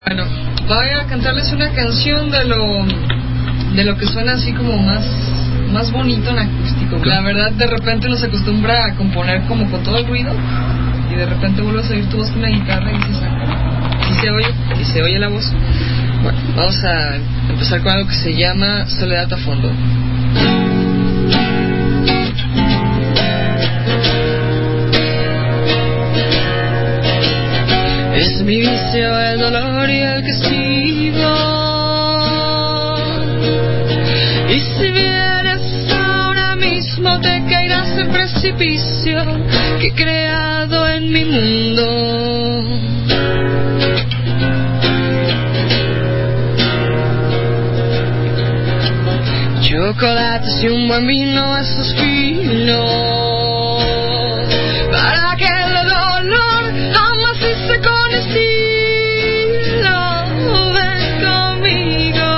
Bueno, voy a cantarles una canción de lo que suena así como más bonito en acústico. ¿Qué? La verdad, de repente uno se acostumbra a componer como con todo el ruido y de repente vuelves a oír tu voz con la guitarra y dices, sí se oye la voz. Bueno, vamos a empezar con algo que se llama Soledad a Fondo. Es mi vicio el dolor y el castigo. Y si vienes ahora mismo te caerás en precipicio que he creado en mi mundo. Chocolates y un buen vino, eso es fino, para que el dolor jamás hice con estilo. Ven conmigo.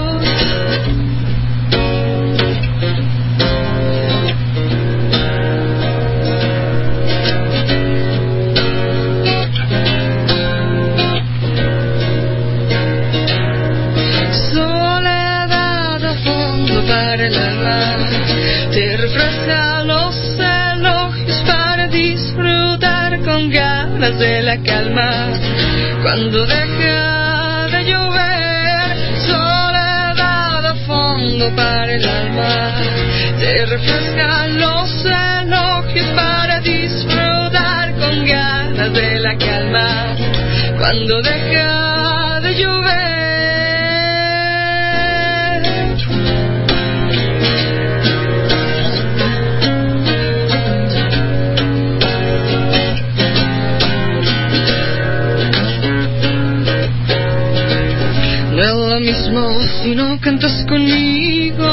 Soledad a fondo para el alma, te refresca los elogios para disfrutar con ganas de la calma. Cuando deja de llover, soledad a fondo para el alma, te refresca los elogios para disfrutar con ganas de la calma. Cuando deja de llover. No es lo mismo si no cantas conmigo.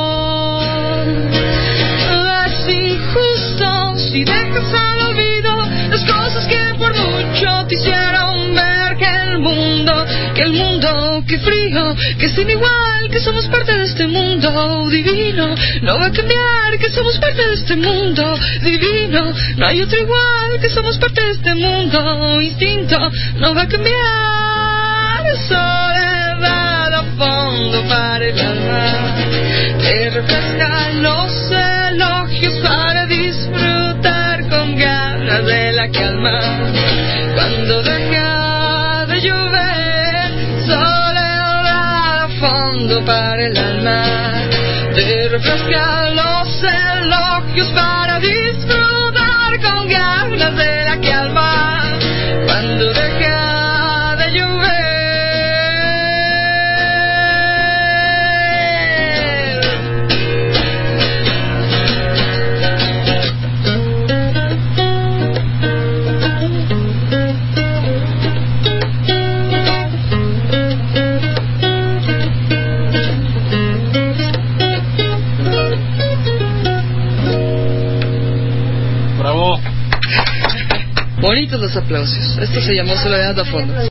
Es injusto si dejas al olvido las cosas que por mucho te hicieron ver que el mundo, que frío, que sin igual, que somos parte de este mundo divino. No va a cambiar, que somos parte de este mundo divino. No hay otro igual, que somos parte de este mundo instinto. No va a cambiar. Soledad a fondo para el alma, te refresca los elogios para disfrutar con ganas de la calma. Cuando deja de llover, soledad a fondo para el alma, te refresca los elogios para disfrutar con ganas de la calma. Cuando deja de llover. Bravo. Bonitos los aplausos. Esto se llamó Soledad a Fondo.